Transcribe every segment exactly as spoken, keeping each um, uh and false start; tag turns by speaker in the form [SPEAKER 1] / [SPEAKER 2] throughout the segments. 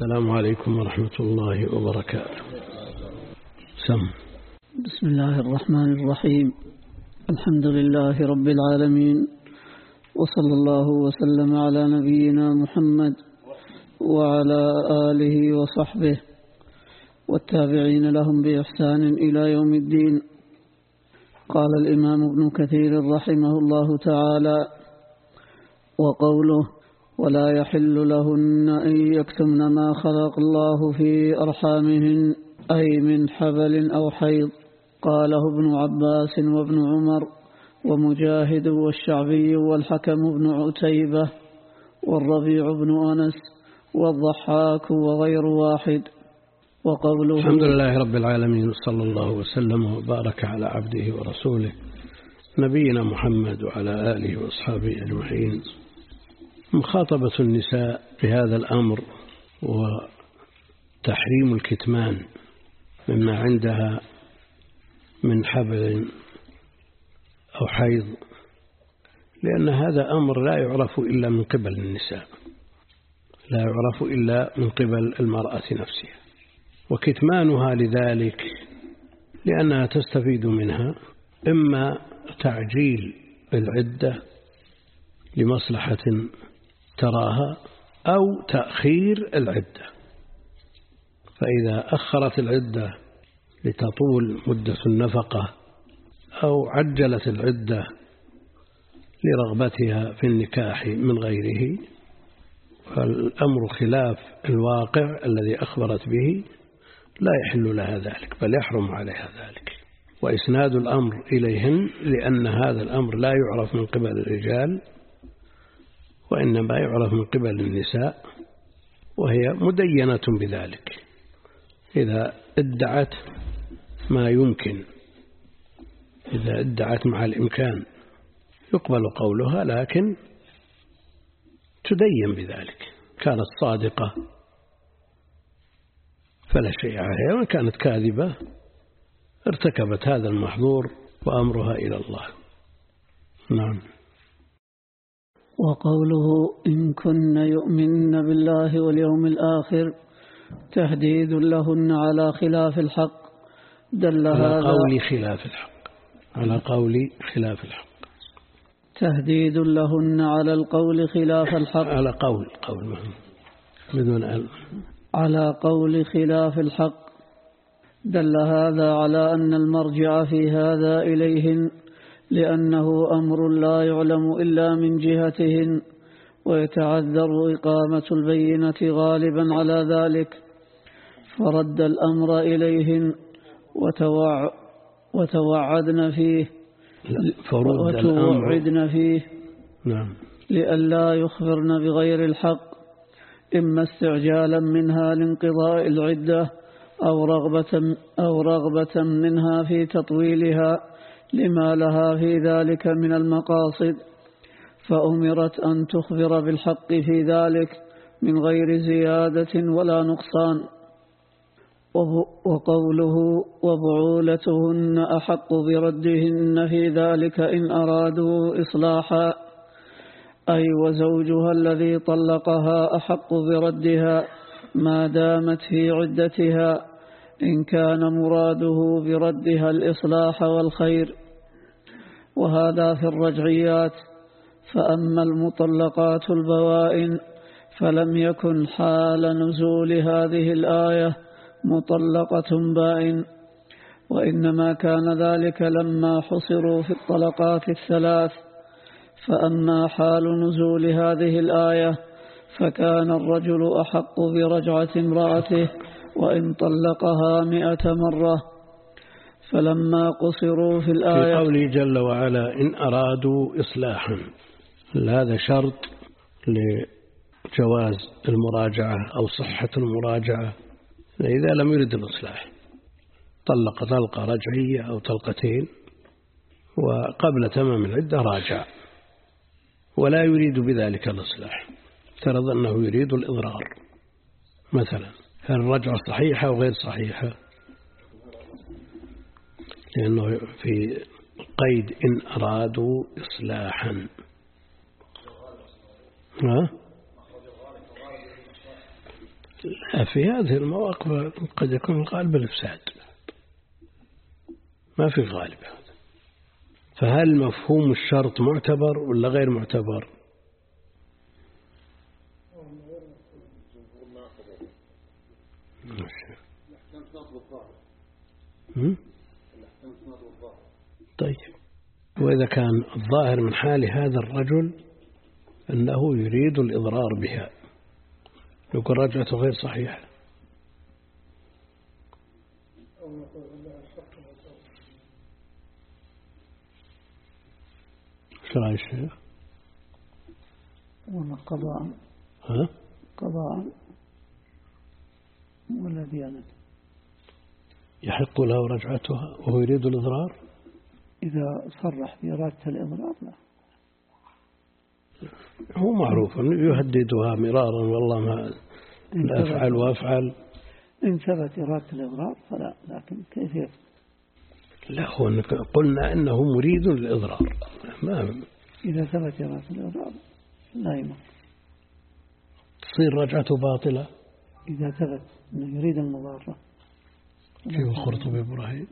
[SPEAKER 1] السلام عليكم ورحمة الله وبركاته. سم.
[SPEAKER 2] بسم الله الرحمن الرحيم. الحمد لله رب العالمين، وصلى الله وسلم على نبينا محمد وعلى آله وصحبه والتابعين لهم بإحسان إلى يوم الدين. قال الإمام ابن كثير رحمه الله تعالى: وقوله: ولا يحل لهن أن يكتمن ما خلق الله في أرحامهن، أي من حبل أو حيض. قاله ابن عباس وابن عمر ومجاهد والشعبي والحكم بن عتيبة والربيع بن أنس والضحاك وغير واحد. وقوله:
[SPEAKER 1] الحمد لله رب العالمين، صلى الله وسلم وبارك على عبده ورسوله نبينا محمد وعلى آله وأصحابه أجمعين. مخاطبة النساء في هذا الأمر وتحريم الكتمان مما عندها من حبل أو حيض، لأن هذا أمر لا يعرف إلا من قبل النساء، لا يعرف إلا من قبل المرأة نفسها، وكتمانها لذلك لأنها تستفيد منها إما تعجيل العدة لمصلحة تراها أو تأخير العدة، فإذا أخرت العدة لتطول مدة النفقة أو عجلت العدة لرغبتها في النكاح من غيره، فالأمر خلاف الواقع الذي أخبرت به، لا يحل لها ذلك بل يحرم عليها ذلك. وإسناد الأمر إليهن لأن هذا الأمر لا يعرف من قبل الرجال وإنما يعرف من قبل النساء، وهي مدينة بذلك. إذا ادعت ما يمكن، إذا ادعت مع الإمكان يقبل قولها، لكن تدين بذلك. كانت صادقة فلا شيء عليها، وإن كانت كاذبة ارتكبت هذا المحظور وأمرها إلى الله. نعم.
[SPEAKER 2] وقوله: إن كن يؤمن بالله واليوم الآخر، تهديد لهن على خلاف الحق. دل
[SPEAKER 1] على
[SPEAKER 2] هذا
[SPEAKER 1] قول خلاف الحق على قول خلاف الحق
[SPEAKER 2] تهديد لهن على القول خلاف الحق
[SPEAKER 1] على قول قول مهم بدون أل
[SPEAKER 2] على قول خلاف الحق. دل هذا على أن المرجع في هذا إليهن، لأنه أمر لا يعلم إلا من جهتهن، ويتعذر إقامة البينة غالبا على ذلك، فرد الأمر إليهن وتوع وتوعدن فيه وتوعدن فيه
[SPEAKER 1] نعم.
[SPEAKER 2] لئلا يخبرن بغير الحق، إما استعجالا منها لانقضاء العدة أو رغبة, أو رغبة منها في تطويلها لما لها في ذلك من المقاصد، فأمرت أن تخبر بالحق في ذلك من غير زيادة ولا نقصان. وقوله: وبعولتهن أحق بردهن في ذلك إن أرادوا إصلاحا، أي وزوجها الذي طلقها أحق بردها ما دامت في عدتها، إن كان مراده بردها الإصلاح والخير. وهذا في الرجعيات. فأما المطلقات البوائن فلم يكن حال نزول هذه الآية مطلقة بائن، وإنما كان ذلك لما حصروا في الطلقات الثلاث. فأما حال نزول هذه الآية فكان الرجل أحق برجعة امرأته وإن طلقها مئة مرة. فلما قصروا في الآية
[SPEAKER 1] في قوله جل وعلا: إن أرادوا إصلاحا، هذا شرط لجواز المراجعة أو صحة المراجعة. إذا لم يرد الإصلاح، طلق طلقة رجعية أو طلقتين وقبل تمام العدة راجع ولا يريد بذلك الإصلاح، افترض أنه يريد الإضرار مثلا، هل الرجعة صحيحة أو غير صحيحة؟ لأنه في قيد إن أرادوا إصلاحا. ها؟ لا، في هذه المواقف قد يكون الغالب الإفساد، ما في غالب هذا. فهل مفهوم الشرط معتبر ولا غير معتبر؟ طيب، وإذا كان الظاهر من حال هذا الرجل أنه يريد الإضرار بها، يقول رجعته غير صحيحة، شو رأي الشيخ؟
[SPEAKER 2] ولا قضاء؟
[SPEAKER 1] ها؟
[SPEAKER 2] قضاء ولا ديانة؟
[SPEAKER 1] يحق له رجعتها وهو يريد الإضرار؟
[SPEAKER 2] إذا صرح بإرادة الإضرار لا.
[SPEAKER 1] هو معروف أنه يهددها مرارا، والله ما لا أفعل وأفعل.
[SPEAKER 2] إن ثبت إرادة الإضرار فلا، لكن كيف يفعل؟
[SPEAKER 1] لا، هو قلنا أنه مريد للإضرار، ما
[SPEAKER 2] إذا ثبت إرادة الإضرار لا يمكن،
[SPEAKER 1] تصير رجعته باطلة
[SPEAKER 2] إذا ثبت أنه يريد المضارة.
[SPEAKER 1] كيف القرطبي إبراهيم؟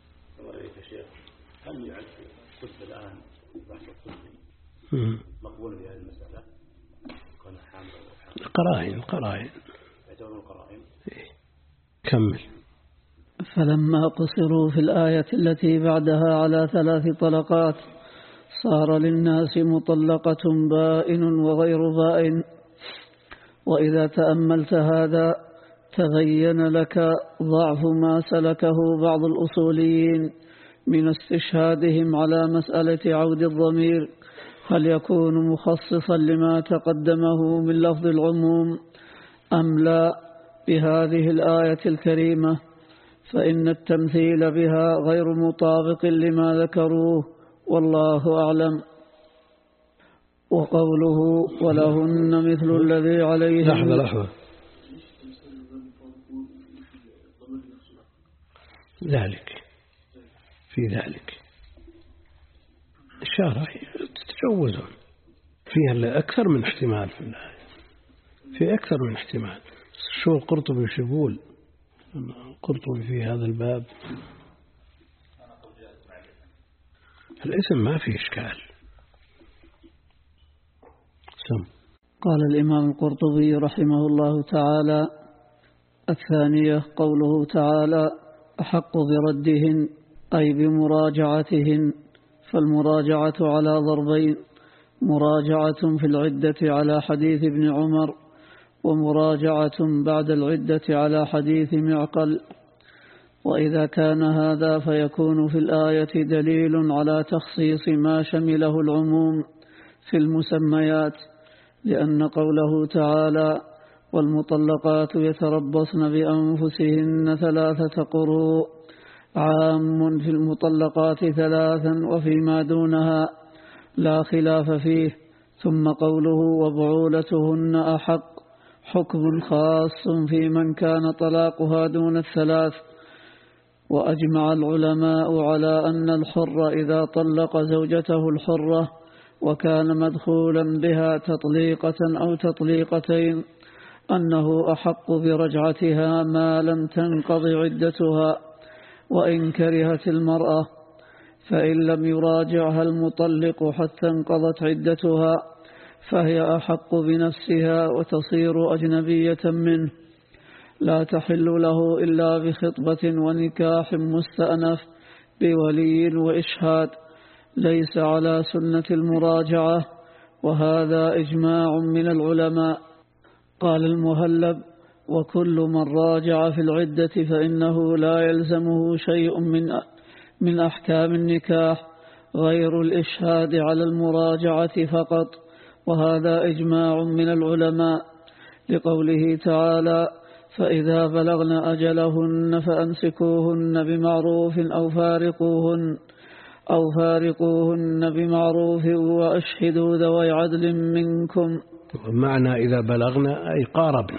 [SPEAKER 3] هل يعد الطب الآن بحث الطب مقبول في هذه المسألة؟ كون حامل
[SPEAKER 1] قرائن قرائن
[SPEAKER 3] يعتبرون قرائن.
[SPEAKER 1] كمل.
[SPEAKER 2] فلما قصروا في الآية التي بعدها على ثلاث طلقات صار للناس مطلقة بائن وغير بائن. وإذا تأملت هذا تبين لك ضعف ما سلكه بعض الأصوليين من استشهادهم على مسألة عود الضمير، هل يكون مخصصا لما تقدمه من لفظ العموم أم لا بهذه الآية الكريمة، فإن التمثيل بها غير مطابق لما ذكروه، والله أعلم. وقوله ولهن مثل الذي عليهم.
[SPEAKER 1] لحظة لحظة، ذلك في ذلك إشارة تتجوزون فيها أكثر من احتمال، في الآية في أكثر من احتمال. شو القرطبي وش يقول؟ القرطبي في هذا الباب الاسم ما فيه إشكال. سم.
[SPEAKER 2] قال الإمام القرطبي رحمه الله تعالى: الثانية قوله تعالى أحق بردهن أي بمراجعتهن، فالمراجعة على ضربين: مراجعة في العدة على حديث ابن عمر، ومراجعة بعد العدة على حديث معقل. وإذا كان هذا فيكون في الآية دليل على تخصيص ما شمله العموم في المسميات، لأن قوله تعالى والمطلقات يتربصن بأنفسهن ثلاثة قروء عام في المطلقات ثلاثا وفيما دونها لا خلاف فيه. ثم قوله وبعولتهن أحق حكم خاص في من كان طلاقها دون الثلاث. وأجمع العلماء على أن الحر إذا طلق زوجته الحرة وكان مدخولا بها تطليقة أو تطليقتين أنه أحق برجعتها ما لم تنقض عدتها، وإن كرهت المرأة، فإن لم يراجعها المطلق حتى انقضت عدتها فهي أحق بنفسها وتصير أجنبية منه، لا تحل له إلا بخطبة ونكاح مستأنف بولي وإشهاد، ليس على سنة المراجعة، وهذا إجماع من العلماء. قال المهلب: وكل من راجع في العدة فإنه لا يلزمه شيء من من أحكام النكاح غير الإشهاد على المراجعة فقط، وهذا إجماع من العلماء، لقوله تعالى: فإذا بلغن أجلهن فأمسكوهن بمعروف أو فارقوهن أو فارقوهن بمعروف وأشهدوا ذوي عدل منكم.
[SPEAKER 1] معنى إذا بلغنا أي قاربنا،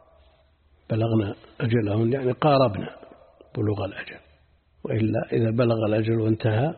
[SPEAKER 1] بلغنا أجلهن يعني قاربنا بلوغ الأجل، وإلا إذا بلغ الأجل وانتهى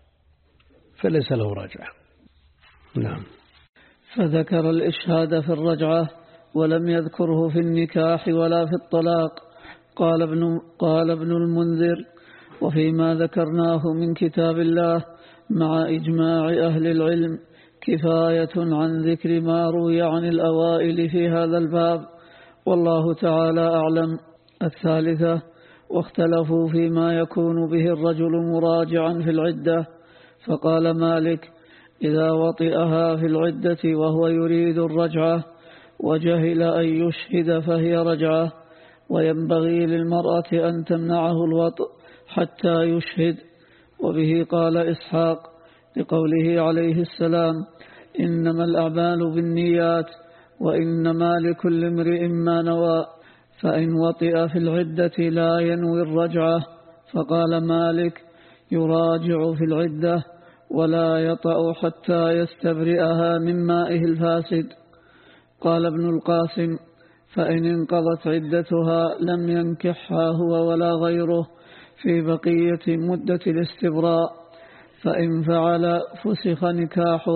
[SPEAKER 1] فليس له رجعة. نعم.
[SPEAKER 2] فذكر الإشهاد في الرجعة ولم يذكره في النكاح ولا في الطلاق. قال ابن, قال ابن المنذر: وفيما ذكرناه من كتاب الله مع إجماع أهل العلم كفاية عن ذكر ما روي عن الأوائل في هذا الباب، والله تعالى أعلم. الثالثة: واختلفوا فيما يكون به الرجل مراجعا في العدة، فقال مالك: إذا وطئها في العدة وهو يريد الرجعة وجهل أن يشهد فهي رجعة، وينبغي للمرأة أن تمنعه الوطء حتى يشهد. وبه قال إسحاق لقوله عليه السلام: إنما الأعمال بالنيات وإنما لكل امرئ ما نوى، فإن وطئ في العدة لا ينوي الرجعة. فقال مالك: يراجع في العدة ولا يطأ حتى يستبرئها من مائه الفاسد. قال ابن القاسم: فإن انقضت عدتها لم ينكحها هو ولا غيره في بقية مدة الاستبراء، فإن فعل فسخ نكاحه،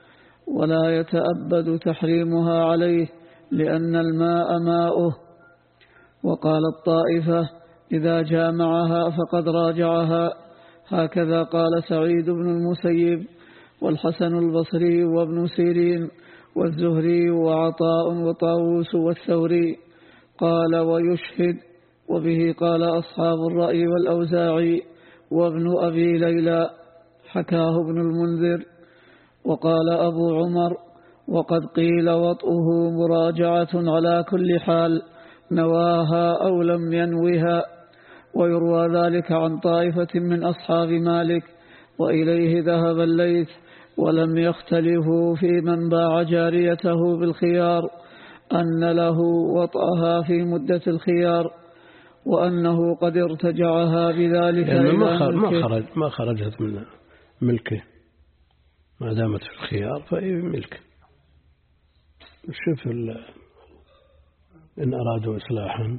[SPEAKER 2] ولا يتأبد تحريمها عليه لأن الماء ماؤه. وقال الطائفة: إذا جامعها فقد راجعها. هكذا قال سعيد بن المسيب والحسن البصري وابن سيرين والزهري وعطاء وطاووس والثوري. قال: ويشهد. وبه قال أصحاب الرأي والأوزاعي وابن أبي ليلى، حكاه ابن المنذر. وقال أبو عمر: وقد قيل وطئه مراجعة على كل حال، نواها أو لم ينوها. ويروى ذلك عن طائفة من أصحاب مالك، وإليه ذهب الليث، ولم يختلفوا في من باع جاريته بالخيار أن له وطأها في مدة الخيار، وأنه قد ارتجعها بذلك
[SPEAKER 1] يعني
[SPEAKER 2] إلى
[SPEAKER 1] ما
[SPEAKER 2] ملكه.
[SPEAKER 1] خرج ما خرجت من ملكه، ما دامت في الخيار فهي ملكه. شوف إن أرادوا إصلاحا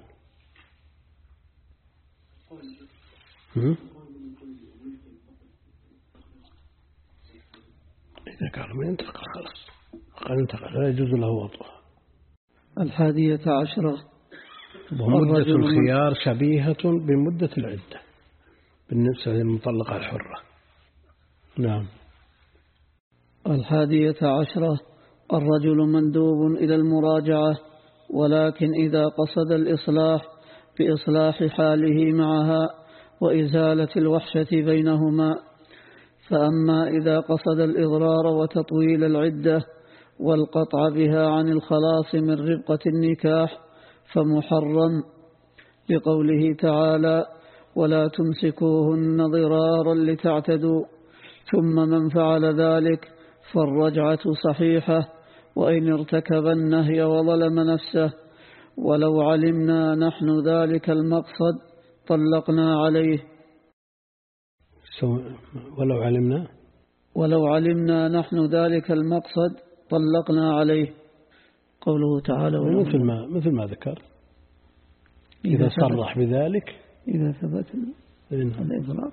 [SPEAKER 1] إذا كان من ينتقل خلاص قال انتقل لا يجوز له وطئها.
[SPEAKER 2] الحادية عشرة:
[SPEAKER 1] ومدة الخيار شبيهة بمدة العدة بالنسبة للمطلقة الحرة. نعم.
[SPEAKER 2] الحادية عشرة: الرجل مندوب إلى المراجعة، ولكن إذا قصد الإصلاح بإصلاح حاله معها وإزالة الوحشة بينهما. فأما إذا قصد الإضرار وتطويل العدة والقطع بها عن الخلاص من ربقة النكاح فمحرم، لقوله تعالى: ولا تمسكوهن ضرارا لتعتدوا. ثم من فعل ذلك فالرجعة صحيحة وإن ارتكب النهي وظلم نفسه، ولو علمنا نحن ذلك المقصد طلقنا عليه.
[SPEAKER 1] ولو علمنا
[SPEAKER 2] ولو علمنا نحن ذلك المقصد طلقنا عليه. قوله تعالى:
[SPEAKER 1] مثل ما مثل ما ذكر إذا صرح بذلك
[SPEAKER 2] إذا ثبت الإضرار.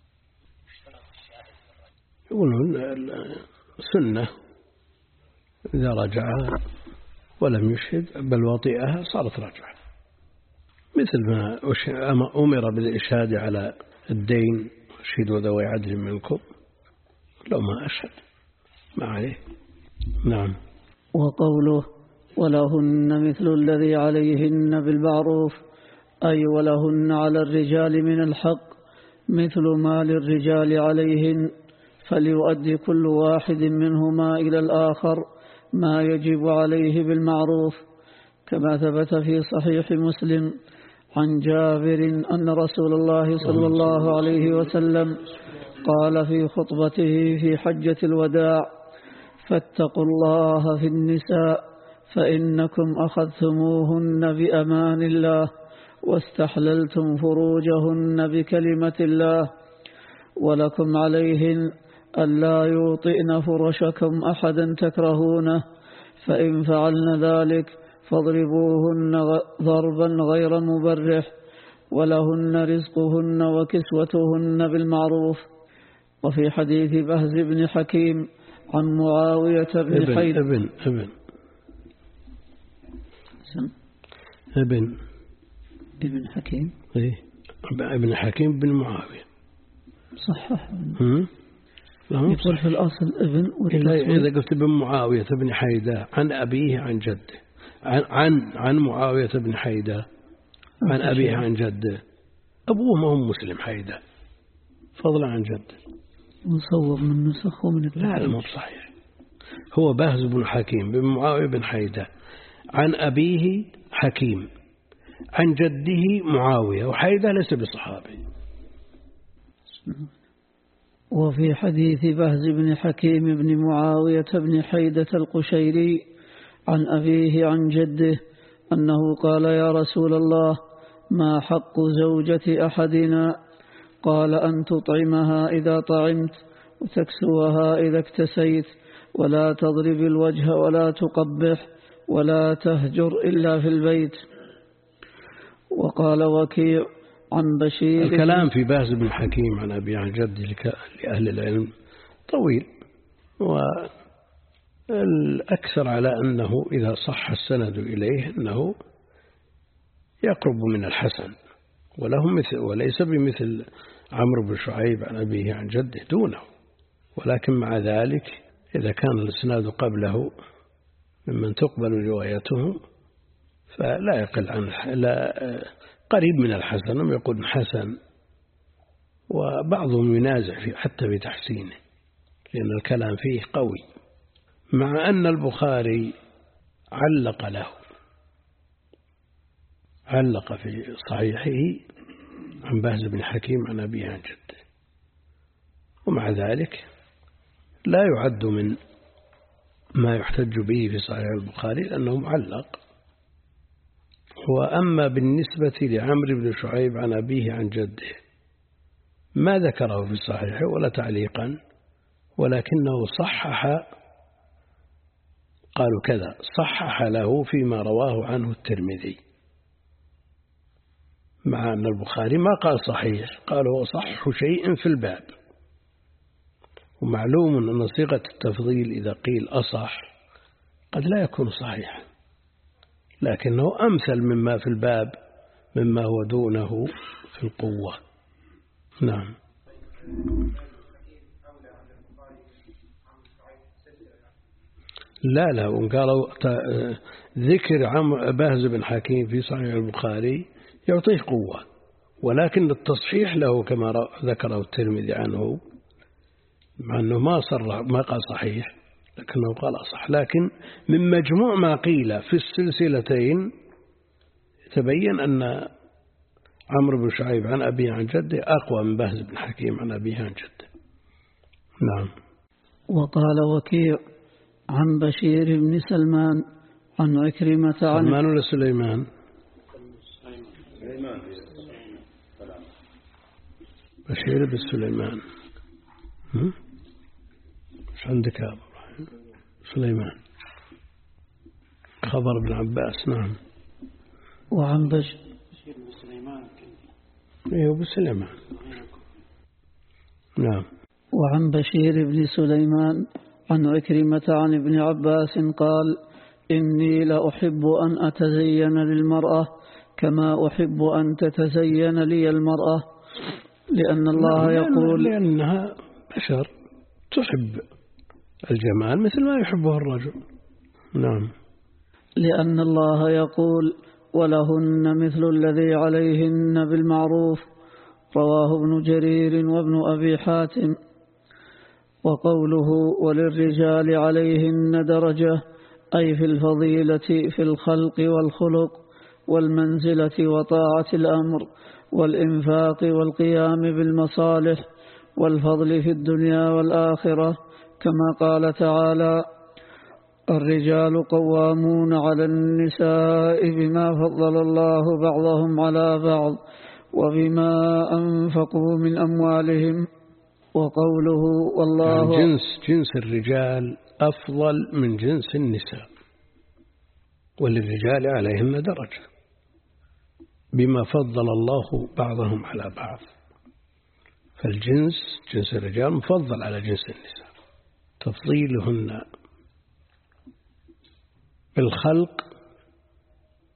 [SPEAKER 1] يقولون السنة إذا رجعها ولم يشهد بل وطئها صارت رجعة، مثل ما أمر بالإشهاد على الدين: اشهدوا ذوي عدل منكم. لو ما أشهد ما عليه. نعم.
[SPEAKER 2] وقوله: ولهن مثل الذي عليهن بالمعروف، أي ولهن على الرجال من الحق مثل ما للرجال عليهن، فليؤدي كل واحد منهما إلى الآخر ما يجب عليه بالمعروف، كما ثبت في صحيح مسلم عن جابر أن رسول الله صلى الله عليه وسلم قال في خطبته في حجة الوداع: فاتقوا الله في النساء فإنكم أخذتموهن بأمان الله واستحللتم فروجهن بكلمة الله، ولكم عليهن ألا يوطئن فرشكم أحدا تكرهونه، فإن فعلن ذلك فاضربوهن ضربا غير مبرح، ولهن رزقهن وكسوتهن بالمعروف. وفي حديث بهز بن حكيم عن معاوية بن حيدر
[SPEAKER 1] ابن ابن
[SPEAKER 2] الحسن
[SPEAKER 1] ابن
[SPEAKER 2] ابن حكيم
[SPEAKER 1] إيه ابن حكيم بن معاوية
[SPEAKER 2] صحح
[SPEAKER 1] يقول
[SPEAKER 2] في الأصل ابن
[SPEAKER 1] إذا قلت ابن معاوية بن حيدة عن أبيه عن جده عن عن, عن معاوية بن حيدة عن أبيه عن جده أبوه ما هو مسلم حيدة فضلا عن جده
[SPEAKER 2] مصوب من نسخ ومن
[SPEAKER 1] لا لا مو صحيح هو بهز بن حكيم بن معاوية بن حيدة عن أبيه حكيم عن جده معاوية وحيدة ليس بصحابي.
[SPEAKER 2] وفي حديث بهز بن حكيم بن معاوية بن حيدة القشيري عن أبيه عن جده أنه قال يا رسول الله ما حق زوجة أحدنا؟ قال أن تطعمها إذا طعمت وتكسوها إذا اكتسيت ولا تضرب الوجه ولا تقبح ولا تهجر إلا في البيت. وقال وكيع عن بشير
[SPEAKER 1] الكلام في بهز بن حكيم عن أبي عن جدي لأهل العلم طويل والأكثر على أنه إذا صح السند إليه أنه يقرب من الحسن وله مثل وليس بمثل عمرو بن شعيب عن أبيه عن جده دونه ولكن مع ذلك إذا كان الإسناد قبله ممن تقبل روايته فلا يقل عن لا قريب من الحسن هم يقول حسن وبعضهم ينازع فيه حتى بتحسينه لأن الكلام فيه قوي مع أن البخاري علق له علق في صحيحه عن بهز بن حكيم عن أبيه عن جده ومع ذلك لا يعد من ما يحتج به في صحيح البخاري لأنه معلق. وأما بالنسبة لعمرو بن شعيب عن أبيه عن جده ما ذكره في صحيحه ولا تعليقا ولكنه صحح قالوا كذا صحح له فيما رواه عنه الترمذي مع أن البخاري ما قال صحيح قال هو صح شيء في الباب. ومعلوم أن صيغة التفضيل إذا قيل أصح قد لا يكون صحيحا لكنه أمثل مما في الباب مما هو دونه في القوة. نعم. لا لا وقالوا ذكر عم بهز بن حكيم في صحيح البخاري يعطيه قوة ولكن التصحيح له كما ذكره الترمذي عنه مع أنه ما صر ما قال صحيح لكنه قال أصح لكن من مجموع ما قيل في السلسلتين تبين أن عمرو بن شعيب عن أبيه عن جده أقوى من بهز بن حكيم عن أبيه عن جده. نعم.
[SPEAKER 2] وقال وكيع عن بشير بن سلمان عن عكرمة عن
[SPEAKER 1] سلمان ولا سليمان؟ بشير بن سليمان مش عندك يا أبو سليمان خبر ابن عباس. نعم.
[SPEAKER 2] وعن بشير
[SPEAKER 3] بن سليمان
[SPEAKER 1] ايوه بن سليمان. نعم.
[SPEAKER 2] وعن بشير بن سليمان عن عكرمة عن ابن عباس قال إني لأحب أن أتزين للمرأة كما أحب أن تتزين لي المرأة لأن الله يقول
[SPEAKER 1] لأنها بشر تحب الجمال مثل ما يحبه الرجل. نعم.
[SPEAKER 2] لأن الله يقول ولهن مثل الذي عليهن بالمعروف رواه ابن جرير وابن أبي حاتم. وقوله وللرجال عليهن درجة أي في الفضيلة في الخلق والخلق والمنزلة وطاعة الأمر والإنفاق والقيام بالمصالح والفضل في الدنيا والآخرة كما قال تعالى الرجال قوامون على النساء بما فضل الله بعضهم على بعض وبما أنفقوا من أموالهم. وقوله والله
[SPEAKER 1] يعني جنس جنس الرجال أفضل من جنس النساء وللرجال عليهن درجة بما فضل الله بعضهم على بعض فالجنس جنس الرجال مفضل على جنس النساء تفضيلهن بالخلق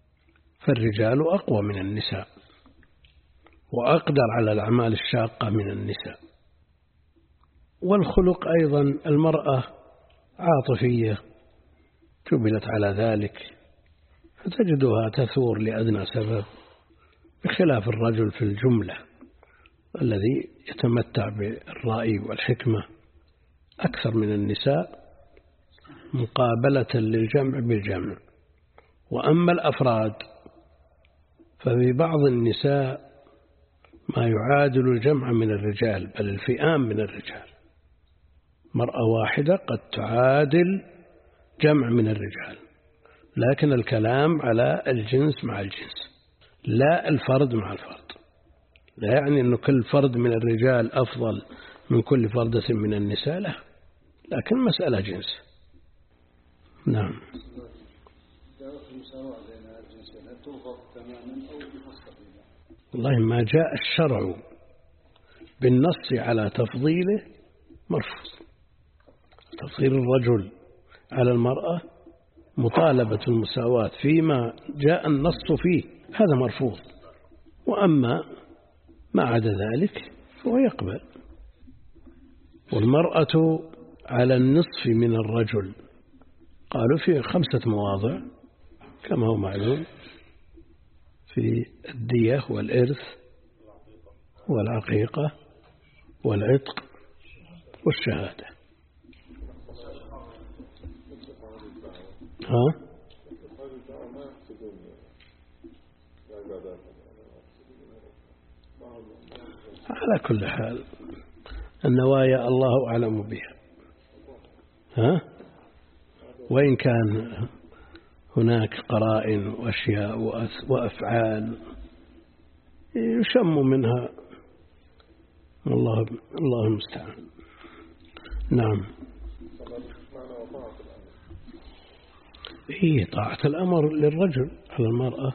[SPEAKER 1] فالرجال أقوى من النساء وأقدر على الأعمال الشاقة من النساء. والخلق أيضا، المرأة عاطفية جبلت على ذلك، فتجدها تثور لأدنى سبب، بخلاف الرجل في الجملة الذي يتمتع بالرأي والحكمة أكثر من النساء مقابلة للجمع بالجمع. وأما الأفراد ففي بعض النساء ما يعادل الجمع من الرجال، بل الفئام من الرجال. مرأة واحدة قد تعادل جمع من الرجال، لكن الكلام على الجنس مع الجنس لا الفرد مع الفرد. لا يعني أن كل فرد من الرجال أفضل من كل فردة من النساء، لا، لكن مسألة جنس. نعم. والله ما جاء الشرع بالنص على تفضيله مرفوض. تفضيل الرجل على المرأة، مطالبة المساواة فيما جاء النص فيه، هذا مرفوض. وأما ما عدا ذلك فهو يقبل. والمرأة على النصف من الرجل، قالوا في خمسة مواضع كما هو معلوم، في الدية والإرث والعقيقة والعتق والشهادة. ها؟ على كل حال النوايا الله أعلم بها. ها؟ وإن كان هناك قرائن وأشياء وأفعال يشم منها، الله الله المستعان. نعم. هي طاعة الأمر للرجل على المرأة،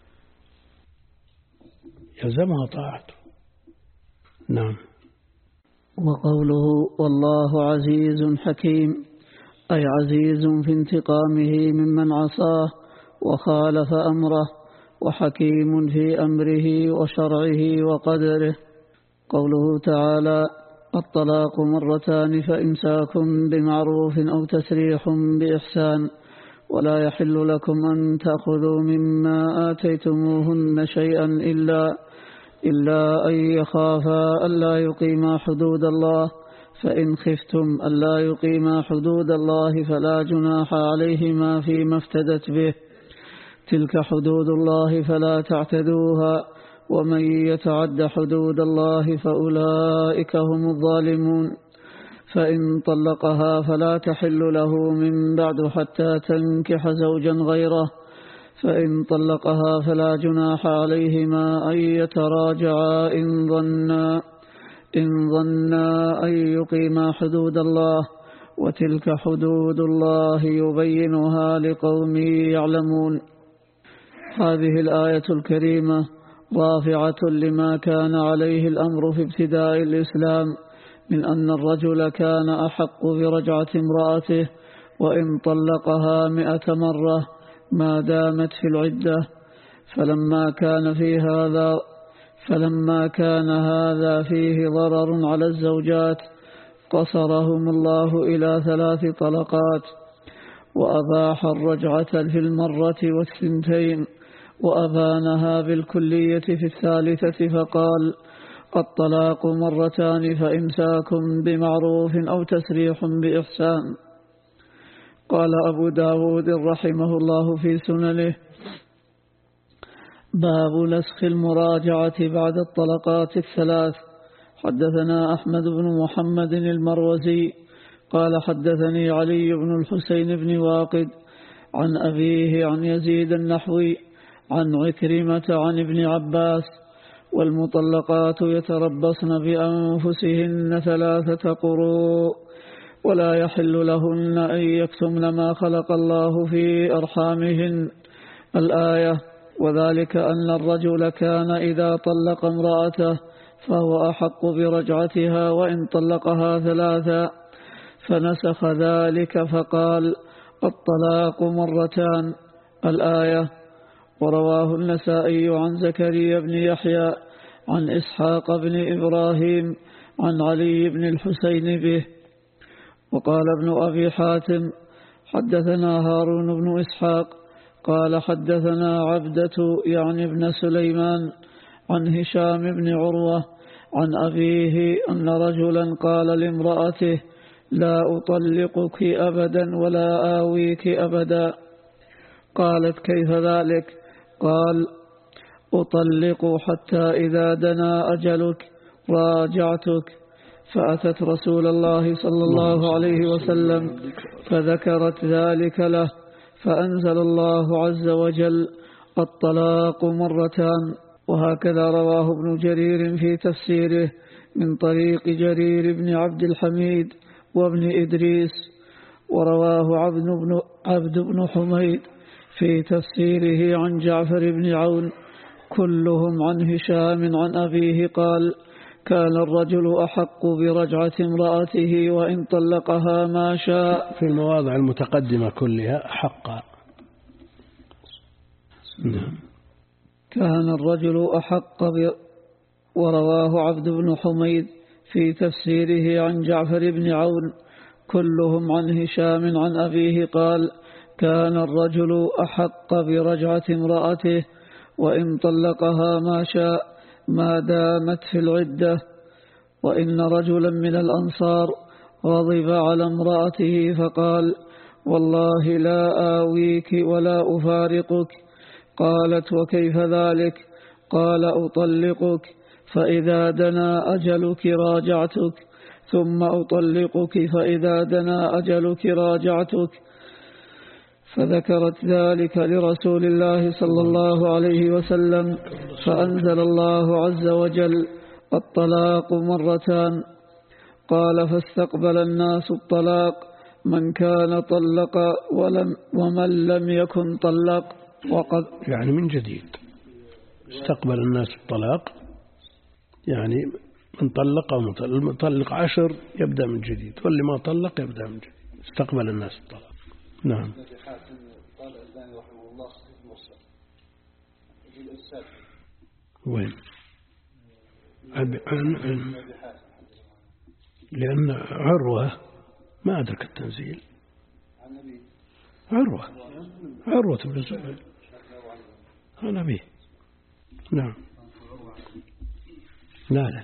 [SPEAKER 1] يلزمها طاعته. نعم.
[SPEAKER 2] وقوله والله عزيز حكيم، أي عزيز في انتقامه ممن عصاه وخالف أمره، وحكيم في أمره وشرعه وقدره. قوله تعالى الطلاق مرتان فإمساك بمعروف أو تسريح بإحسان، ولا يحل لكم أن تأخذوا مما آتيتموهن شيئا إلا إلا أن يخافا ألا يقيما حدود الله، فإن خفتم ألا يقيما حدود الله فلا جناح عليهما فيما افتدت به، تلك حدود الله فلا تعتدوها، ومن يتعد حدود الله فأولئك هم الظالمون. فإن طلقها فلا تحل له من بعد حتى تنكح زوجا غيره، فإن طلقها فلا جناح عليهما أن يتراجعا إن ظنا إن ظنا أن يقيما حدود الله، وتلك حدود الله يبينها لقوم يعلمون. هذه الآية الكريمة رافعة لما كان عليه الأمر في ابتداء الإسلام من أن الرجل كان أحق برجعة امرأته وإن طلقها مئة مرة ما دامت في العدة. فلما كان في هذا فلما كان هذا فيه ضرر على الزوجات قصرهم الله إلى ثلاث طلقات، وأباح الرجعة في المرة والثنتين، وأبانها بالكلية في الثالثة، فقال الطلاق مرتان فإمساك بمعروف أو تسريح بإحسان. قال أبو داود رحمه الله في سننه باب لسخ المراجعة بعد الطلقات الثلاث. حدثنا أحمد بن محمد المروزي قال حدثني علي بن الحسين بن واقد عن أبيه عن يزيد النحوي عن عكرمة عن ابن عباس والمطلقات يتربصن بأنفسهن ثلاثة قروء ولا يحل لهن أن يكتمن ما خلق الله في أرحامهن. الآية. وذلك أن الرجل كان إذا طلق امرأته فهو أحق برجعتها وإن طلقها ثلاثا، فنسخ ذلك فقال الطلاق مرتان. الآية. ورواه النسائي عن زكريا بن يحيى عن إسحاق بن إبراهيم عن علي بن الحسين به. وقال ابن أبي حاتم حدثنا هارون بن إسحاق قال حدثنا عبدة يعني ابن سليمان عن هشام بن عروة عن أبيه أن رجلا قال لامرأته لا أطلقك أبدا ولا آويك أبدا. قالت كيف ذلك؟ قال أطلق حتى إذا دنا أجلك راجعتك. فأتت رسول الله صلى الله عليه وسلم فذكرت ذلك له فأنزل الله عز وجل الطلاق مرتان. وهكذا رواه ابن جرير في تفسيره من طريق جرير بن عبد الحميد وابن إدريس. ورواه عبد بن, عبد بن حميد في تفسيره عن جعفر بن عون كلهم عن هشام عن أبيه قال كان الرجل أحق برجعة امرأته وإن طلقها ما شاء.
[SPEAKER 1] في المواضع المتقدمة كلها حقا. نعم.
[SPEAKER 2] كان الرجل أحق ب... ورواه عبد بن حميد في تفسيره عن جعفر بن عون كلهم عن هشام عن أبيه قال كان الرجل أحق برجعة امرأته وإن طلقها ما شاء ما دامت في العدة. وإن رجلا من الأنصار غضب على امرأته فقال والله لا آويك ولا أفارقك. قالت وكيف ذلك؟ قال أطلقك فإذا دنا أجلك راجعتك ثم أطلقك فإذا دنا أجلك راجعتك. فذكرت ذلك لرسول الله صلى الله عليه وسلم فأنزل الله عز وجل الطلاق مرتان. قال فاستقبل الناس الطلاق من كان طلق ولم ومن لم يكن طلق. وقد
[SPEAKER 1] يعني من جديد استقبل الناس الطلاق، يعني من طلق أو مطلق عشر يبدأ من جديد، واللي ما طلق يبدأ من جديد. استقبل الناس الطلاق. نعم. وين؟ عن عن لأن عروة ما أدرك التنزيل. عروة عروة بن الزبير عن أبيه. نعم. لا لا.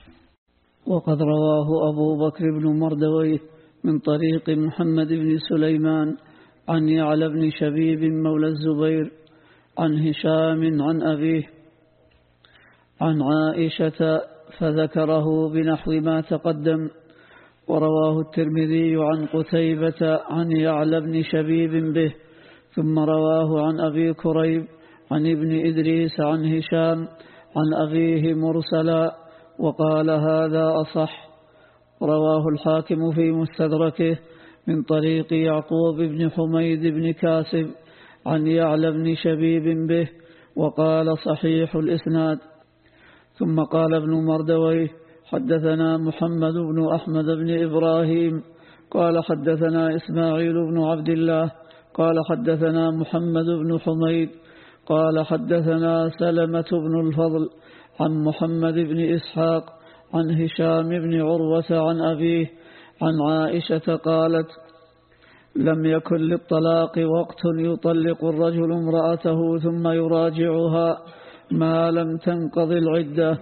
[SPEAKER 2] وقد رواه أبو بكر بن مردويه من طريق محمد بن سليمان عن يعلى بن شبيب مولى الزبير عن هشام عن أبيه عن عائشة فذكره بنحو ما تقدم. ورواه الترمذي عن قتيبة عن يعلى بن شبيب به، ثم رواه عن أبي كريب عن ابن إدريس عن هشام عن أبيه مرسلا وقال هذا أصح. رواه الحاكم في مستدركه من طريق يعقوب بن حميد بن كاسب عن يعلى بن شبيب به وقال صحيح الإسناد. ثم قال ابن مردويه حدثنا محمد بن أحمد بن إبراهيم قال حدثنا إسماعيل بن عبد الله قال حدثنا محمد بن حميد قال حدثنا سلمة بن الفضل عن محمد بن إسحاق عن هشام بن عروة عن أبيه عن عائشة قالت لم يكن للطلاق وقت يطلق الرجل امرأته ثم يراجعها ما لم تنقض العدة.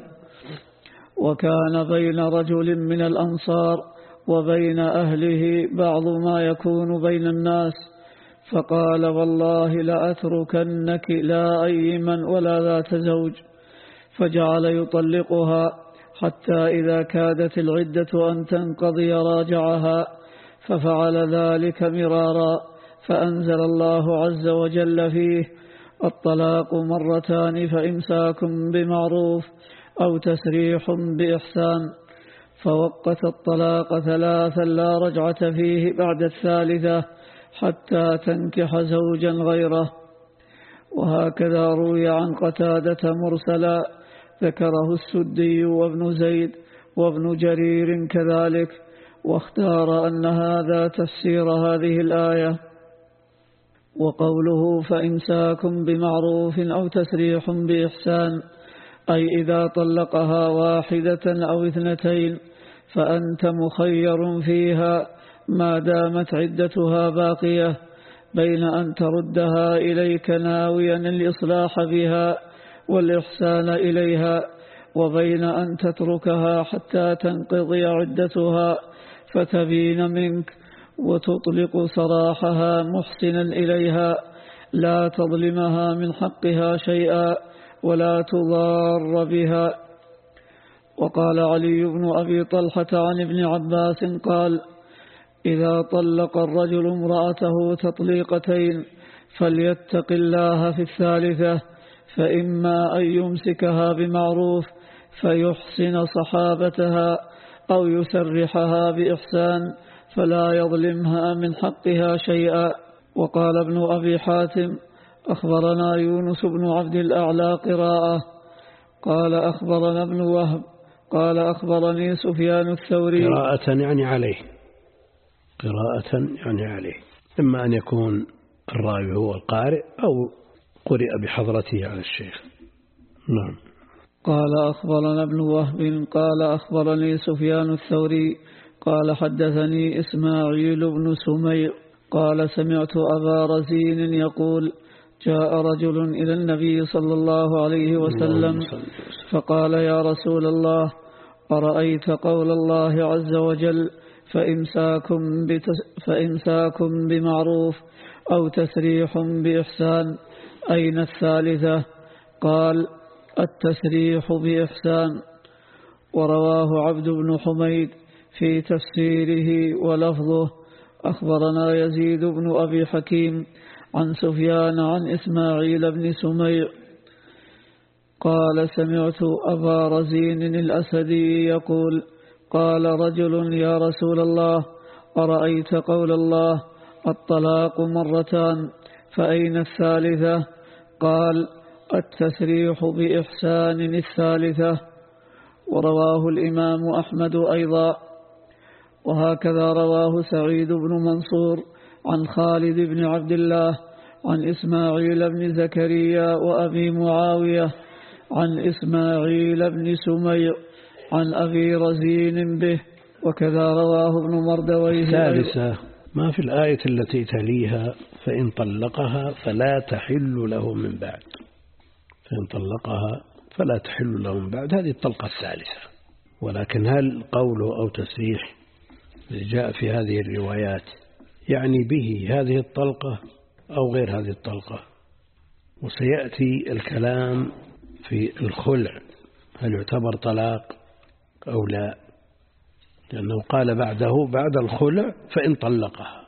[SPEAKER 2] وكان بين رجل من الأنصار وبين أهله بعض ما يكون بين الناس، فقال والله لأتركنك لا أيما ولا ذات زوج، فجعل يطلقها حتى إذا كادت العدة أن تنقضي راجعها، ففعل ذلك مرارا، فأنزل الله عز وجل فيه الطلاق مرتان فإمساك بمعروف أو تسريح بإحسان، فوقت الطلاق ثلاثا لا رجعة فيه بعد الثالثة حتى تنكح زوجا غيره. وهكذا روي عن قتادة مرسلا ذكره السدي وابن زيد وابن جرير كذلك، واختار أن هذا تفسير هذه الآية. وقوله فإمساكم بمعروف أو تسريح بإحسان، أي إذا طلقها واحدة أو اثنتين فأنت مخير فيها ما دامت عدتها باقية، بين أن تردها إليك ناويا الإصلاح بها والإحسان إليها، وبين أن تتركها حتى تنقضي عدتها فتبين منك وتطلق سراحها محسنا إليها، لا تظلمها من حقها شيئا ولا تضار بها. وقال علي بن أبي طلحة عن ابن عباس قال: إذا طلق الرجل امرأته تطليقتين فليتق الله في الثالثة، فإما أن يمسكها بمعروف فيحسن صحابتها أو يسرحها بإحسان فلا يظلمها من حقها شيئا. وقال ابن أبي حاتم: أخبرنا يونس بن عبد الأعلى قراءة، قال أخبرنا ابن وهب قال أخبرني سفيان الثوري.
[SPEAKER 1] قراءة يعني عليه، قراءة يعني عليه، إما أن يكون الراوي هو القارئ أو قرئ بحضرته على الشيخ. نعم.
[SPEAKER 2] قال أخبرنا ابن وهب قال أخبرني سفيان الثوري قال حدثني إسماعيل بن سمير قال سمعت أبا رزين يقول: جاء رجل إلى النبي صلى الله عليه وسلم فقال: يا رسول الله، أرأيت قول الله عز وجل: فإمساكم, فإمساكم بمعروف أو تسريح بإحسان، أين الثالثة؟ قال: التسريح بإحسان. ورواه عبد بن حميد في تفسيره ولفظه: أخبرنا يزيد بن أبي حكيم عن سفيان عن إسماعيل بن سمير قال سمعت أبا رزين الأسدي يقول: قال رجل: يا رسول الله، أرأيت قول الله: الطلاق مرتان، فأين الثالثة؟ قال: التسريح بإحسان الثالثة. ورواه الإمام أحمد أيضا. وهكذا رواه سعيد بن منصور عن خالد بن عبد الله عن إسماعيل بن زكريا وأبي معاوية عن إسماعيل بن سمير عن أبي رزين به، وكذا رواه ابن مردويه.
[SPEAKER 1] الثالثة ما في الآية التي تليها: فإن طلقها فلا تحل له من بعد، فإن طلقها فلا تحل له من بعد، هذه الطلقة الثالثة. ولكن هل قوله أو تسريح جاء في هذه الروايات يعني به هذه الطلقة أو غير هذه الطلقة؟ وسيأتي الكلام في الخلع، هل يعتبر طلاق أو لا، لأنه قال بعده بعد الخلع فإن طلقها،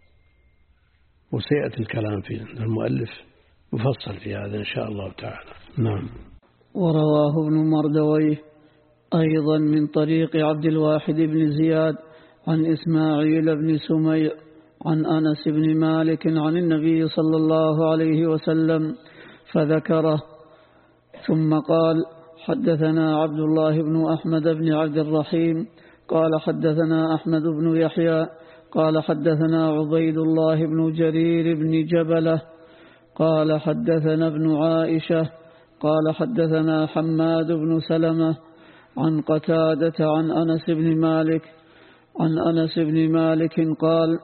[SPEAKER 1] وسيأتي الكلام في المؤلف مفصل في هذا إن شاء الله تعالى. نعم.
[SPEAKER 2] ورواه ابن مردويه أيضا من طريق عبد الواحد بن زياد عن إسماعيل بن سمير عن أنس بن مالك عن النبي صلى الله عليه وسلم فذكره، ثم قال: حدثنا عبد الله بن أحمد بن عبد الرحيم قال حدثنا أحمد بن يحيى قال حدثنا عبيد الله بن جرير بن جبلة قال حدثنا ابن عائشة قال حدثنا حماد بن سلمة عن قتادة عن أنس بن مالك عن أنس بن مالك قال: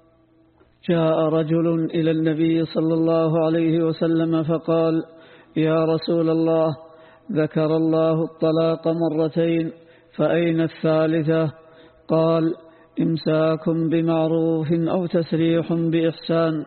[SPEAKER 2] جاء رجل إلى النبي صلى الله عليه وسلم فقال: يا رسول الله، ذكر الله الطلاق مرتين، فأين الثالثة؟ قال: إمساك بمعروف أو تسريح بإحسان.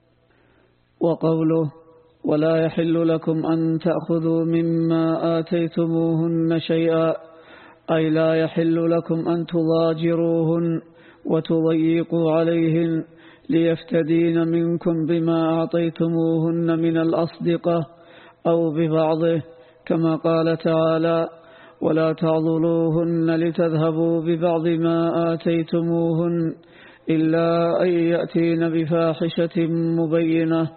[SPEAKER 2] وقوله: ولا يحل لكم أن تأخذوا مما آتيتموهن شيئا، أي لا يحل لكم أن تضاجروهن وتضيقوا عليهن ليفتدين منكم بما أعطيتموهن من الأصدقة أو ببعضه، كما قال تعالى: ولا تعضلوهن لتذهبوا ببعض ما آتيتموهن إلا أن يأتين بفاحشة مبينة.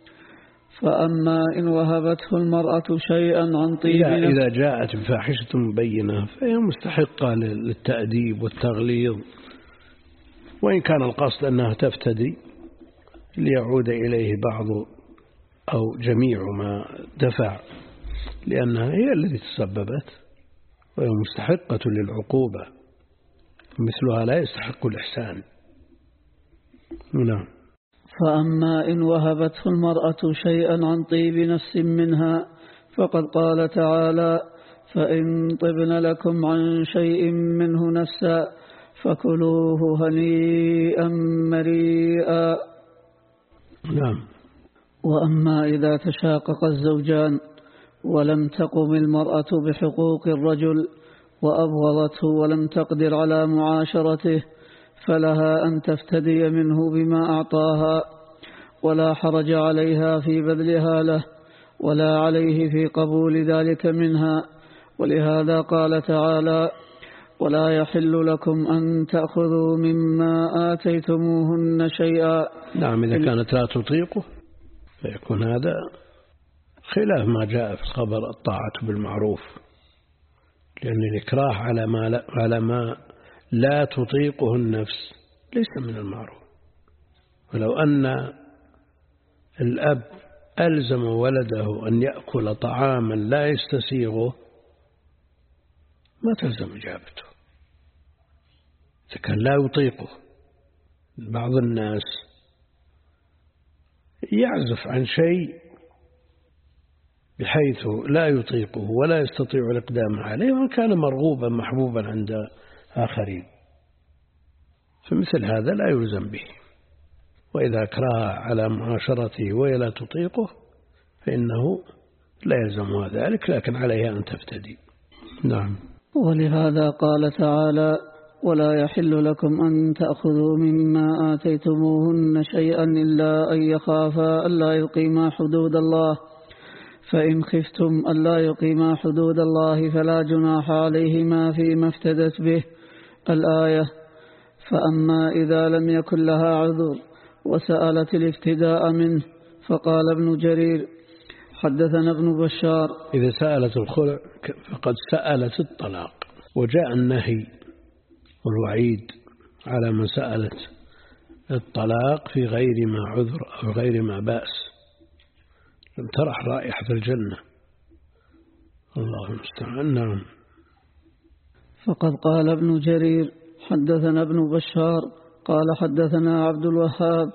[SPEAKER 2] فأما إن وهبته المرأة شيئا عن طيب
[SPEAKER 1] نفس، إذا جاءت بفاحشة مبينة فهي مستحقة للتأديب والتغليظ، وإن كان القصد أنها تفتدي ليعود إليه بعض أو جميع ما دفع، لأنها هي التي تسببت وهي مستحقة للعقوبة، مثلها لا يستحق الإحسان. نعم.
[SPEAKER 2] فأما إن وهبته المرأة شيئا عن طيب نفس منها فقد قال تعالى: فإن طبن لكم عن شيء منه نفسا فكلوه هنيئا مريئا.
[SPEAKER 1] نعم.
[SPEAKER 2] وأما إذا تشاقق الزوجان ولم تقم المرأة بحقوق الرجل وأبغضته ولم تقدر على معاشرته فلها أن تفتدي منه بما أعطاها، ولا حرج عليها في بذلها له ولا عليه في قبول ذلك منها. ولهذا قال تعالى: ولا يحل لكم أن تأخذوا مما آتيتموهن شيئا.
[SPEAKER 1] نعم، إذا كانت لا تطيقه فيكون هذا خلاف ما جاء في الخبر الطاعة بالمعروف، لأن الإكراه على ما لا, على ما لا تطيقه النفس ليس من المعروف. ولو أن الأب ألزم ولده أن يأكل طعاما لا يستسيغه ما تلزم إجابته إذا كان لا يطيقه. بعض الناس يعزف عن شيء بحيث لا يطيقه ولا يستطيع الإقدام عليه، وإن كان مرغوبا محبوبا عند آخرين، فمثل هذا لا يلزم به. وإذا أكره على معاشرته وهي لا تطيقه فإنه لا يلزمها ذلك، لكن عليها أن تفتدي. نعم.
[SPEAKER 2] ولهذا قال تعالى: ولا يحل لكم أن تأخذوا مما آتيتموهن شيئا إلا أن يخافا ألا يقيما حدود الله، فإن خفتم ألا يقيما حدود الله فلا جناح عليهما فيما افتدت به. الآية. فأما إذا لم يكن لها عذر وسألت الافتداء منه فقال ابن جرير: حدثنا ابن بشار:
[SPEAKER 1] إذا سألت الخلع فقد سألت الطلاق. وجاء النهي والوعيد على من سألت الطلاق في غير ما عذر أو غير ما بأس، لم ترح رائحة الجنة. الله المستعان. نعم.
[SPEAKER 2] فقد قال ابن جرير: حدثنا ابن بشار قال حدثنا عبد الوهاب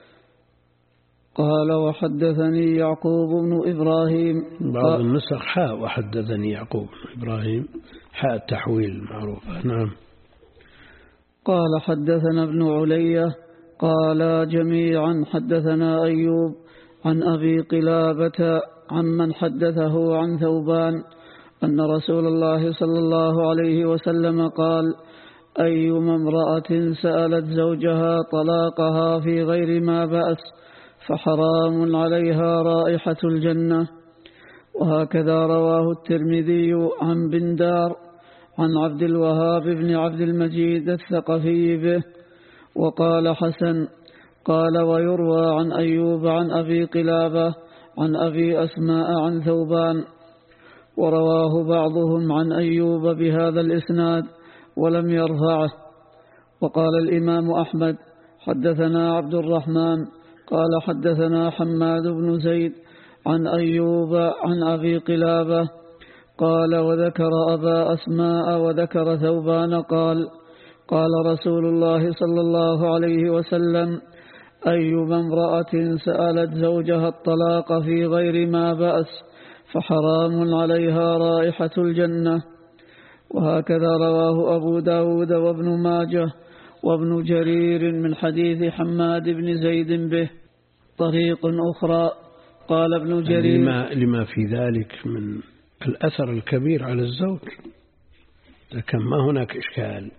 [SPEAKER 2] قال وحدثني يعقوب بن إبراهيم.
[SPEAKER 1] بعض النسخ حاء وحدثني يعقوب بن إبراهيم، حاء التحويل معروفة. نعم.
[SPEAKER 2] قال حدثنا ابن علية قال جميعا حدثنا أيوب عن أبي قلابة عمن حدثه عن ثوبان أن رسول الله صلى الله عليه وسلم قال: أيما امرأة سألت زوجها طلاقها في غير ما بأس فحرام عليها رائحة الجنة. وهكذا رواه الترمذي عن بندار عن عبد الوهاب بن عبد المجيد الثقفي به وقال حسن. قال: ويروى عن أيوب عن أبي قلابة عن أبي أسماء عن ثوبان، ورواه بعضهم عن أيوب بهذا الإسناد ولم يرفعه. وقال الإمام أحمد: حدثنا عبد الرحمن قال حدثنا حماد بن زيد عن أيوب عن أبي قلابة قال: وذكر أبا أسماء وذكر ثوبان قال: قال رسول الله صلى الله عليه وسلم: أيما امرأة سألت زوجها الطلاق في غير ما بأس فحرام عليها رائحة الجنة. وهكذا رواه أبو داود وابن ماجه وابن جرير من حديث حماد بن زيد به. طريق أخرى قال ابن جرير:
[SPEAKER 1] لما, لما في ذلك من الأثر الكبير على الزوج، لكن ما هناك إشكال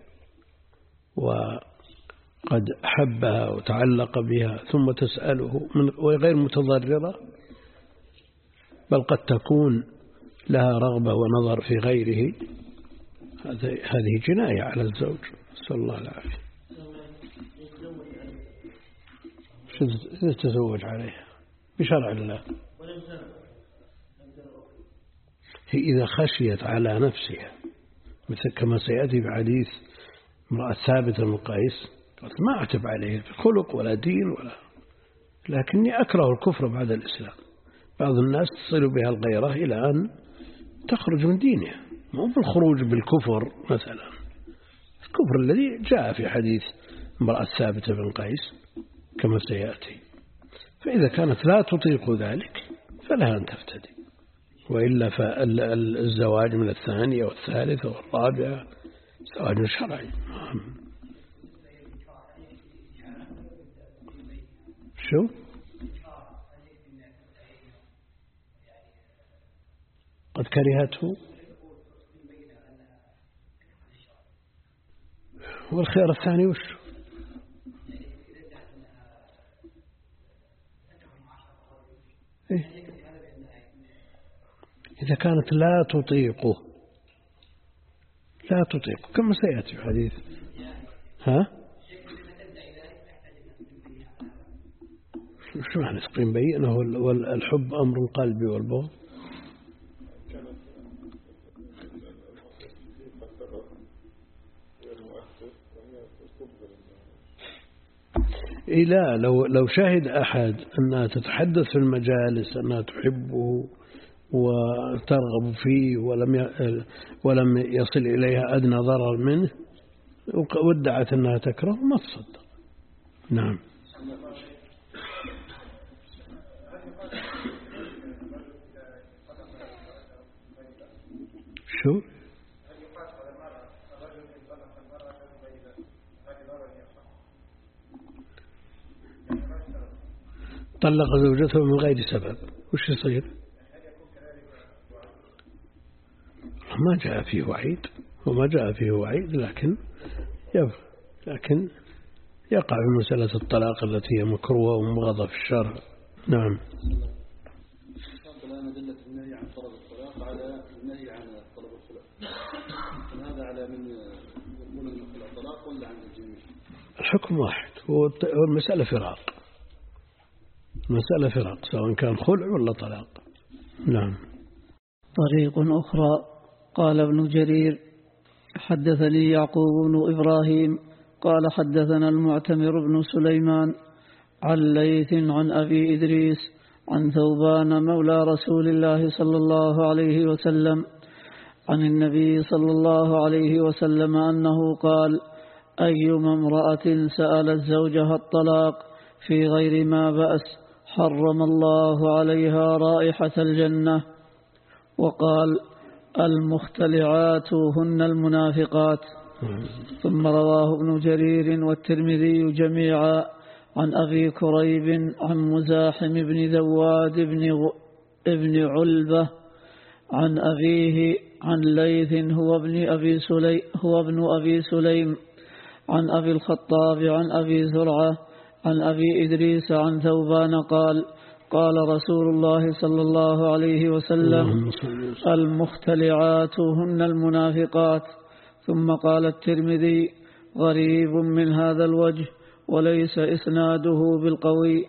[SPEAKER 1] وقد أحبها وتعلق بها ثم تسأله وغير متضررة، بل قد تكون لها رغبة ونظر في غيره، هذه جناية على الزوج، نسأل الله العافية. إذا تزوج عليها بشرع الله، هي إذا خشيت على نفسها، مثل كما سيأتي بحديث امرأة ثابت بن قيس، قالت: ما أعتب عليه في خلق ولا دين ولا لكني أكره الكفر بعد الإسلام. بعض الناس تصل بها الغيرة إلى أن تخرج من دينها، مو بالخروج بالكفر مثلا، الكفر الذي جاء في حديث امرأة ثابتة بن قيس كما سيأتي. فإذا كانت لا تطيق ذلك فلها أن تفتدي، وإلا فالزواج من الثانية والثالثة والرابعة زواج شرعي. شو؟ قد كرهته. والخيار الثاني وش؟ إيه؟ إذا كانت لا تطيقه لا تطيق كما سيأتي في حديث. ها؟ شو معنى تقيم بينه؟ والحب أمر القلب والبغض. إيه لا، لو لو شاهد أحد أنها تتحدث في المجالس أنها تحبه وترغب فيه ولم ولم يصل إليها أدنى ضرر منه وادعت أنها تكره ما تصدق. نعم. شو؟ طلق زوجته من غير سبب وش يصير؟ ما جاء فيه وعيد وما جاء فيه وعيد، لكن لكن يقع في مسألة الطلاق التي هي مكروهة ومبغضة في الشرع. نعم.
[SPEAKER 4] الآن أدلة النهي عن طلب الطلاق على النهي عن طلب الخلع، هذا على من يقول أن الطلاق ولا عن الجميع؟
[SPEAKER 1] الحكم واحد، والمسألة فراق، مسألة فراق سواء كان خلع ولا طلاق. نعم.
[SPEAKER 2] طريق أخرى قال ابن جرير حدثني يعقوب بن إبراهيم قال حدثنا المعتمر بن سليمان عن ليث عن أبي إدريس عن ثوبان مولى رسول الله صلى الله عليه وسلم عن النبي صلى الله عليه وسلم أنه قال: أيما امرأة سألت زوجها الطلاق في غير ما بأس حرم الله عليها رائحة الجنة. وقال: المختلعات هن المنافقات. ثم رواه ابن جرير والترمذي جميعا عن أبي كريب عن مزاحم بن ذواد بن, ابن علبة عن أبيه عن ليث هو ابن أبي سليم, هو ابن أبي سليم عن أبي الخطاب عن أبي زرعة عن أبي إدريس عن ثوبان قال: قال رسول الله صلى الله عليه وسلم: المختلعات هن المنافقات. ثم قال الترمذي: غريب من هذا الوجه وليس إسناده بالقوي.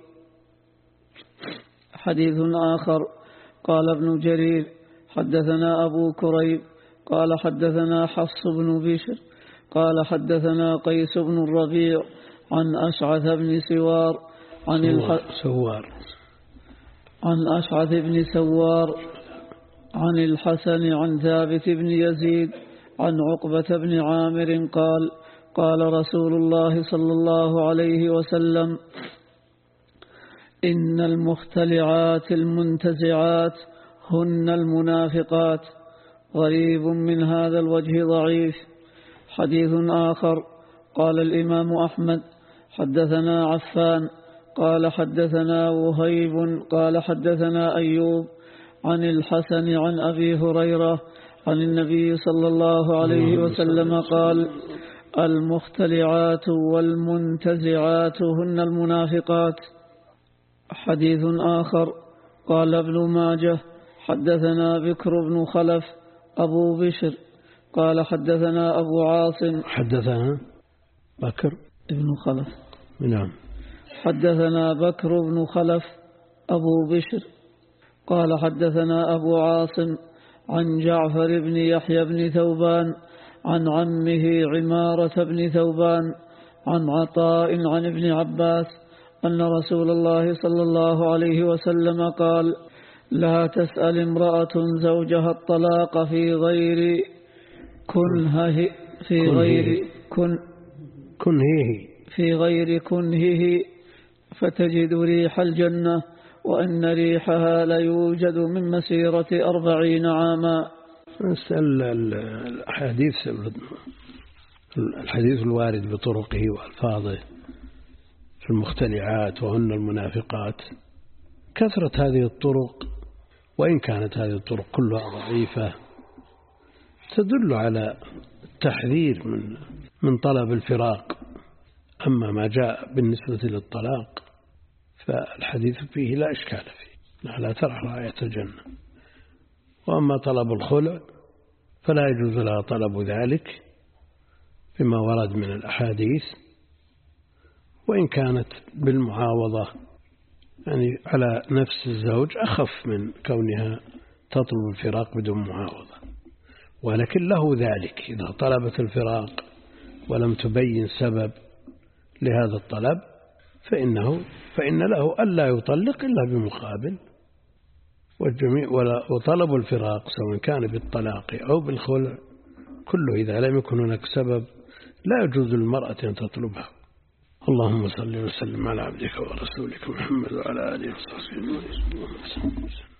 [SPEAKER 2] حديث آخر قال ابن جرير حدثنا أبو كريب قال حدثنا حفص بن بشر قال حدثنا قيس بن الربيع عن أشعث بن سوار عن الح...
[SPEAKER 1] سوار
[SPEAKER 2] عن أشعث بن سوار عن الحسن عن ثابت بن يزيد عن عقبة بن عامر قال: قال رسول الله صلى الله عليه وسلم: إن المختلعات المنتزعات هن المنافقات. غريب من هذا الوجه ضعيف. حديث آخر قال الإمام أحمد حدثنا عفان قال حدثنا وهيب قال حدثنا أيوب عن الحسن عن أبي هريرة عن النبي صلى الله عليه وسلم قال: المختلعات والمنتزعات هن المنافقات. حديث آخر قال ابن ماجه حدثنا بكر بن خلف أبو بشر قال حدثنا أبو عاصم
[SPEAKER 1] حدثنا بكر
[SPEAKER 2] بن خلف
[SPEAKER 1] نعم
[SPEAKER 2] حدثنا بكر بن خلف أبو بشر قال حدثنا أبو عاصم عن جعفر بن يحيى بن ثوبان عن عمه عمارة بن ثوبان عن عطاء عن ابن عباس أن رسول الله صلى الله عليه وسلم قال: لا تسأل امرأة زوجها الطلاق في غير كنهه في غير كن
[SPEAKER 1] كنهه في
[SPEAKER 2] غير كنهه فتجد ريح الجنة وأن ريحها ليوجد من مسيرة أربعين عاما.
[SPEAKER 1] الحديث الحديث الوارد بطرقه وألفاظه في المختلعات وهن المنافقات، كثرة هذه الطرق وإن كانت هذه الطرق كلها ضعيفة تدل على التحذير من من طلب الفراق. أما ما جاء بالنسبة للطلاق فالحديث فيه لا إشكال فيه، لا ترح رائحة الجنة. وأما طلب الخلع فلا يجوز لها طلب ذلك بما ورد من الأحاديث، وإن كانت بالمعاوضة يعني على نفس الزوج أخف من كونها تطلب الفراق بدون معاوضة. ولكن له ذلك إذا طلبت الفراق ولم تبين سبب لهذا الطلب فإنه فإن له ألا يطلق إلا بمقابل. والجميع وطلب الفراق سواء كان بالطلاق أو بالخلع كله إذا لم يكن هناك سبب لا يجوز للمرأة أن تطلبها. اللهم صل وسلم على عبدك ورسولك محمد وعلى آله وصحبه وسلم.